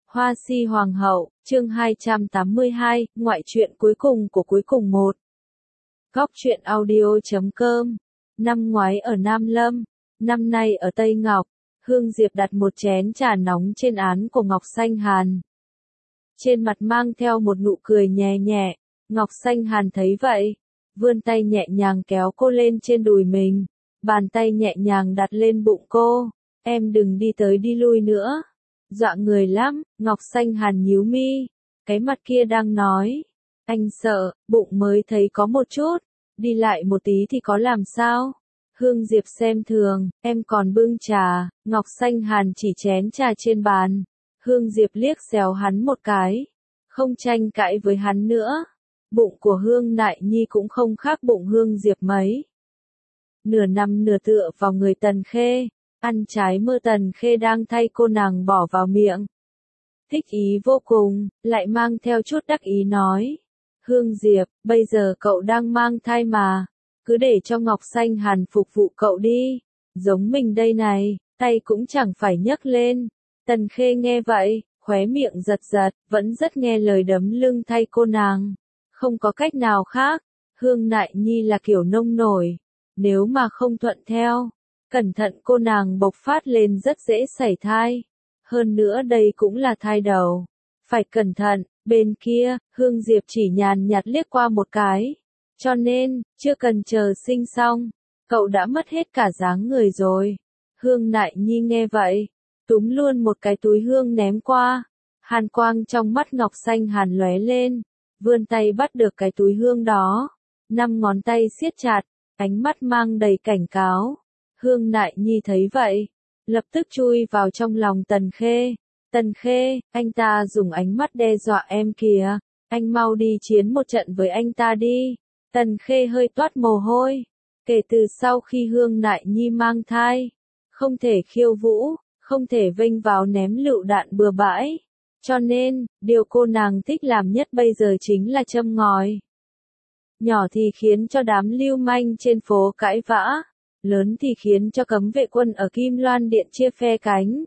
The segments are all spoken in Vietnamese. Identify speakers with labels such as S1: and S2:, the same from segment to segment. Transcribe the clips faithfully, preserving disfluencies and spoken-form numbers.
S1: Hoa si hoàng hậu, chương hai trăm tám mươi hai, ngoại truyện cuối cùng của cuối cùng một. Góc truyện audio chấm com. Năm ngoái ở Nam Lâm, năm nay ở Tây Ngọc, Hương Diệp đặt một chén trà nóng trên án của Ngọc Xanh Hàn. Trên mặt mang theo một nụ cười nhẹ nhẹ, Ngọc Xanh Hàn thấy vậy, vươn tay nhẹ nhàng kéo cô lên trên đùi mình, bàn tay nhẹ nhàng đặt lên bụng cô, em đừng đi tới đi lui nữa. Dọa người lắm, Ngọc Xanh Hàn nhíu mi, cái mặt kia đang nói, anh sợ, bụng mới thấy có một chút, đi lại một tí thì có làm sao? Hương Diệp xem thường, em còn bưng trà, Ngọc Xanh Hàn chỉ chén trà trên bàn. Hương Diệp liếc xéo hắn một cái, không tranh cãi với hắn nữa. Bụng của Hương Nại Nhi cũng không khác bụng Hương Diệp mấy. Nửa nằm nửa tựa vào người Tần Khê, ăn trái mơ Tần Khê đang thay cô nàng bỏ vào miệng. Thích ý vô cùng, lại mang theo chút đắc ý nói. Hương Diệp, bây giờ cậu đang mang thai mà, cứ để cho Ngọc Xanh Hàn phục vụ cậu đi, giống mình đây này, tay cũng chẳng phải nhấc lên. Tần Khê nghe vậy, khóe miệng giật giật, vẫn rất nghe lời đấm lưng thay cô nàng. Không có cách nào khác, Hương Nại Nhi là kiểu nông nổi, nếu mà không thuận theo, cẩn thận cô nàng bộc phát lên rất dễ xảy thai. Hơn nữa đây cũng là thai đầu, phải cẩn thận. Bên kia, Hương Diệp chỉ nhàn nhạt liếc qua một cái, cho nên, chưa cần chờ sinh xong, cậu đã mất hết cả dáng người rồi. Hương Nại Nhi nghe vậy, túm luôn một cái túi hương ném qua, hàn quang trong mắt Ngọc Xanh Hàn lóe lên, vươn tay bắt được cái túi hương đó, năm ngón tay siết chặt, ánh mắt mang đầy cảnh cáo. Hương Nại Nhi thấy vậy, lập tức chui vào trong lòng Tần Khê. Tần Khê, anh ta dùng ánh mắt đe dọa em kìa, anh mau đi chiến một trận với anh ta đi. Tần Khê hơi toát mồ hôi, kể từ sau khi Hương Nại Nhi mang thai, không thể khiêu vũ, không thể vênh vào ném lựu đạn bừa bãi, cho nên, điều cô nàng thích làm nhất bây giờ chính là châm ngòi. Nhỏ thì khiến cho đám lưu manh trên phố cãi vã, lớn thì khiến cho cấm vệ quân ở Kim Loan Điện chia phe cánh.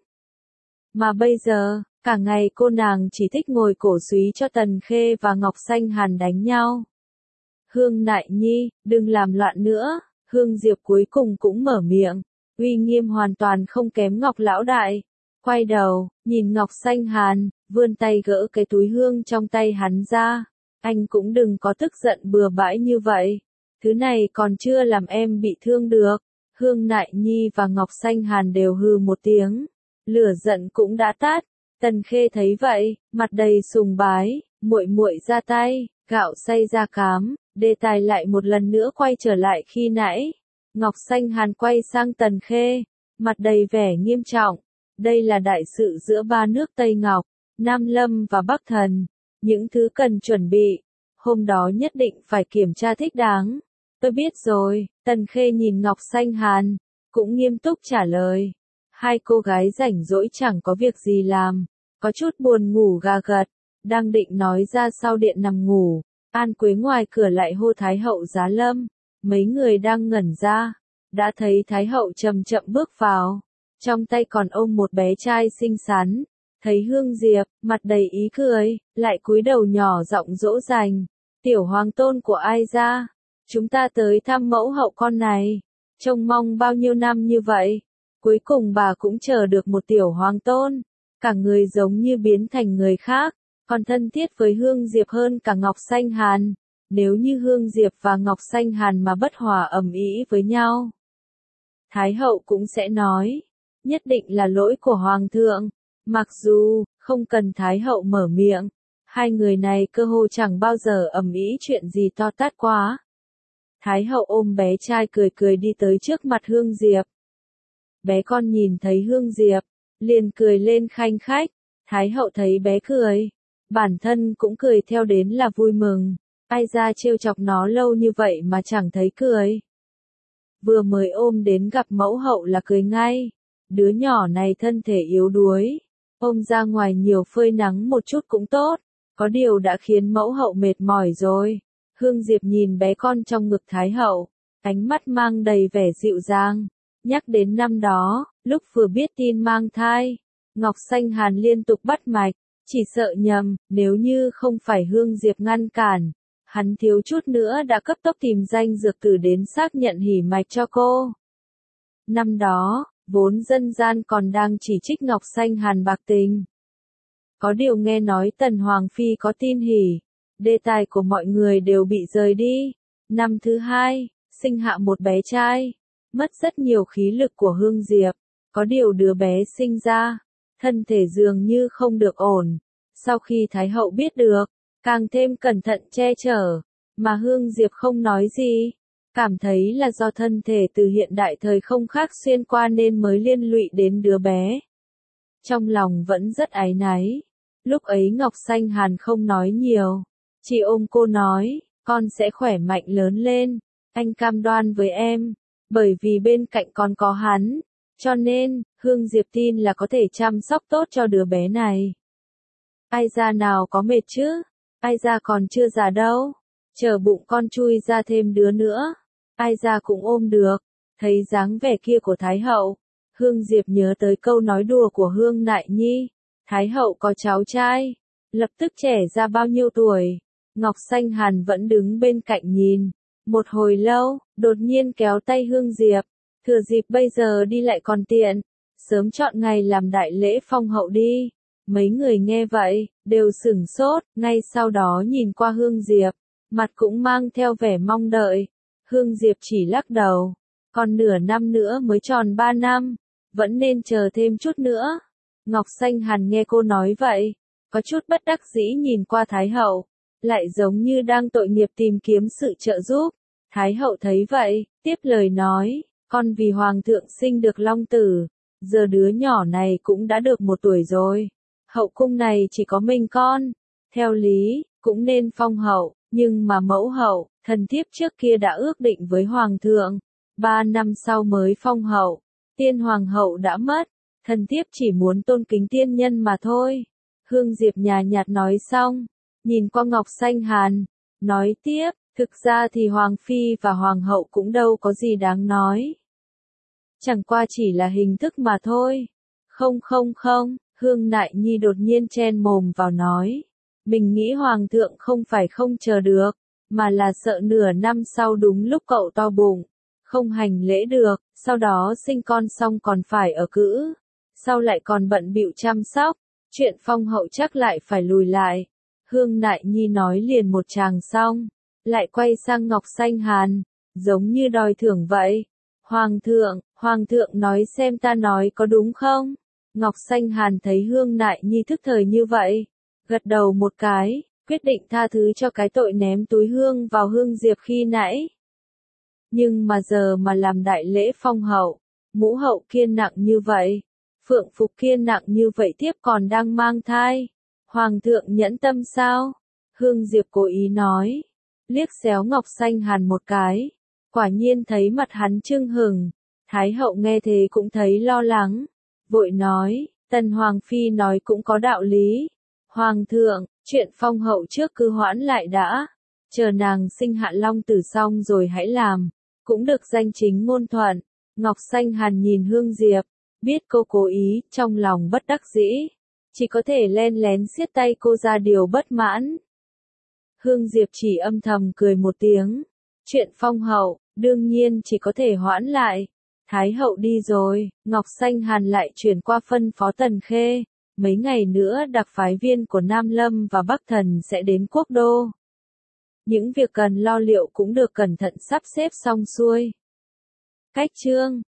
S1: Mà bây giờ, cả ngày cô nàng chỉ thích ngồi cổ súy cho Tần Khê và Ngọc Xanh Hàn đánh nhau. Hương Nại Nhi, đừng làm loạn nữa. Hương Diệp cuối cùng cũng mở miệng, uy nghiêm hoàn toàn không kém Ngọc lão đại. Quay đầu, nhìn Ngọc Xanh Hàn, vươn tay gỡ cái túi hương trong tay hắn ra. Anh cũng đừng có tức giận bừa bãi như vậy. Thứ này còn chưa làm em bị thương được. Hương Nại Nhi và Ngọc Xanh Hàn đều hừ một tiếng. Lửa giận cũng đã tắt. Tần Khê thấy vậy, mặt đầy sùng bái, muội muội ra tay, gạo xay ra cám, đề tài lại một lần nữa quay trở lại khi nãy. Ngọc Xanh Hàn quay sang Tần Khê, mặt đầy vẻ nghiêm trọng. Đây là đại sự giữa ba nước Tây Ngọc, Nam Lâm và Bắc Thần. Những thứ cần chuẩn bị, hôm đó nhất định phải kiểm tra thích đáng. Tôi biết rồi, Tần Khê nhìn Ngọc Xanh Hàn, cũng nghiêm túc trả lời. Hai cô gái rảnh rỗi chẳng có việc gì làm, có chút buồn ngủ gà gật, đang định nói ra sau điện nằm ngủ, An Quế ngoài cửa lại hô Thái hậu giá lâm, mấy người đang ngẩn ra, đã thấy Thái hậu chậm chậm bước vào, trong tay còn ôm một bé trai xinh xắn, thấy Hương Diệp, mặt đầy ý cười, lại cúi đầu nhỏ giọng dỗ dành, tiểu hoàng tôn của ai ra, chúng ta tới thăm mẫu hậu con này, trông mong bao nhiêu năm như vậy. Cuối cùng bà cũng chờ được một tiểu hoàng tôn, cả người giống như biến thành người khác, còn thân thiết với Hương Diệp hơn cả Ngọc Xanh Hàn. Nếu như Hương Diệp và Ngọc Xanh Hàn mà bất hòa ầm ĩ với nhau, Thái hậu cũng sẽ nói, nhất định là lỗi của Hoàng thượng. Mặc dù, không cần Thái hậu mở miệng, hai người này cơ hồ chẳng bao giờ ầm ĩ chuyện gì to tát quá. Thái hậu ôm bé trai cười cười đi tới trước mặt Hương Diệp. Bé con nhìn thấy Hương Diệp, liền cười lên khanh khách. Thái hậu thấy bé cười, bản thân cũng cười theo đến là vui mừng. Ai ra trêu chọc nó lâu như vậy mà chẳng thấy cười. Vừa mới ôm đến gặp mẫu hậu là cười ngay. Đứa nhỏ này thân thể yếu đuối, ôm ra ngoài nhiều phơi nắng một chút cũng tốt. Có điều đã khiến mẫu hậu mệt mỏi rồi. Hương Diệp nhìn bé con trong ngực Thái hậu, ánh mắt mang đầy vẻ dịu dàng. Nhắc đến năm đó, lúc vừa biết tin mang thai, Ngọc Xanh Hàn liên tục bắt mạch, Chỉ sợ nhầm, nếu như không phải Hương Diệp ngăn cản, hắn thiếu chút nữa đã cấp tốc tìm danh dược tử đến xác nhận hỉ mạch cho cô. Năm đó, vốn dân gian còn đang chỉ trích Ngọc Xanh Hàn bạc tình. Có điều nghe nói Tần Hoàng Phi có tin hỉ, đề tài của mọi người đều bị rời đi. Năm thứ hai, sinh hạ một bé trai, mất rất nhiều khí lực của Hương Diệp, có điều đứa bé sinh ra, thân thể dường như không được ổn. Sau khi Thái hậu biết được, càng thêm cẩn thận che chở, mà Hương Diệp không nói gì, cảm thấy là do thân thể từ hiện đại thời không khác xuyên qua nên mới liên lụy đến đứa bé. Trong lòng vẫn rất áy náy. Lúc ấy Ngọc Xanh Hàn không nói nhiều, chỉ ôm cô nói, con sẽ khỏe mạnh lớn lên, anh cam đoan với em, bởi vì bên cạnh con có hắn, cho nên, Hương Diệp tin là có thể chăm sóc tốt cho đứa bé này. Ai ra nào có mệt chứ, ai ra còn chưa già đâu, chờ bụng con chui ra thêm đứa nữa, ai ra cũng ôm được. Thấy dáng vẻ kia của Thái hậu, Hương Diệp nhớ tới câu nói đùa của Hương Nại Nhi, Thái hậu có cháu trai, lập tức trẻ ra bao nhiêu tuổi. Ngọc Xanh Hàn vẫn đứng bên cạnh nhìn, một hồi lâu, đột nhiên kéo tay Hương Diệp, thừa dịp bây giờ đi lại còn tiện, sớm chọn ngày làm đại lễ phong hậu đi. Mấy người nghe vậy, đều sửng sốt, ngay sau đó nhìn qua Hương Diệp, mặt cũng mang theo vẻ mong đợi. Hương Diệp chỉ lắc đầu, còn nửa năm nữa mới tròn ba năm, vẫn nên chờ thêm chút nữa. Ngọc Xanh Hàn nghe cô nói vậy, có chút bất đắc dĩ nhìn qua Thái hậu, lại giống như đang tội nghiệp tìm kiếm sự trợ giúp. Thái hậu thấy vậy, tiếp lời nói, con vì hoàng thượng sinh được long tử, giờ đứa nhỏ này cũng đã được một tuổi rồi. Hậu cung này chỉ có mình con, theo lý, cũng nên phong hậu, nhưng mà mẫu hậu, thần thiếp trước kia đã ước định với hoàng thượng, ba năm sau mới phong hậu, tiên hoàng hậu đã mất, thần thiếp chỉ muốn tôn kính tiên nhân mà thôi. Hương Diệp nhàn nhạt nói xong, nhìn qua Ngọc Xanh Hàn, nói tiếp, thực ra thì hoàng phi và hoàng hậu cũng đâu có gì đáng nói. Chẳng qua chỉ là hình thức mà thôi. Không không không, Hương Nại Nhi đột nhiên chen mồm vào nói. Mình nghĩ hoàng thượng không phải không chờ được, mà là sợ nửa năm sau đúng lúc cậu to bụng, không hành lễ được, sau đó sinh con xong còn phải ở cữ, sau lại còn bận bịu chăm sóc, chuyện phong hậu chắc lại phải lùi lại. Hương Nại Nhi nói liền một tràng xong, lại quay sang Ngọc Xanh Hàn, giống như đòi thưởng vậy. Hoàng thượng, hoàng thượng nói xem ta nói có đúng không? Ngọc Xanh Hàn thấy Hương Nại Nhi thức thời như vậy, gật đầu một cái, quyết định tha thứ cho cái tội ném túi hương vào Hương Diệp khi nãy. Nhưng mà giờ mà làm đại lễ phong hậu, mũ hậu kiên nặng như vậy, phượng phục kiên nặng như vậy tiếp còn đang mang thai. Hoàng thượng nhẫn tâm sao? Hương Diệp cố ý nói, liếc xéo Ngọc Xanh Hàn một cái, quả nhiên thấy mặt hắn chưng hừng. Thái hậu nghe thế cũng thấy lo lắng, vội nói, Tần Hoàng Phi nói cũng có đạo lý. Hoàng thượng, chuyện phong hậu trước cứ hoãn lại đã, chờ nàng sinh hạ long tử xong rồi hãy làm, cũng được danh chính ngôn thuận. Ngọc Xanh Hàn nhìn Hương Diệp, biết cô cố ý, trong lòng bất đắc dĩ, chỉ có thể len lén siết tay cô ra điều bất mãn. Hương Diệp chỉ âm thầm cười một tiếng, chuyện phong hậu, đương nhiên chỉ có thể hoãn lại. Thái hậu đi rồi, Ngọc Xanh Hàn lại chuyển qua phân phó Tần Khê, mấy ngày nữa đặc phái viên của Nam Lâm và Bắc Thần sẽ đến quốc đô. Những việc cần lo liệu cũng được cẩn thận sắp xếp xong xuôi. Cách chương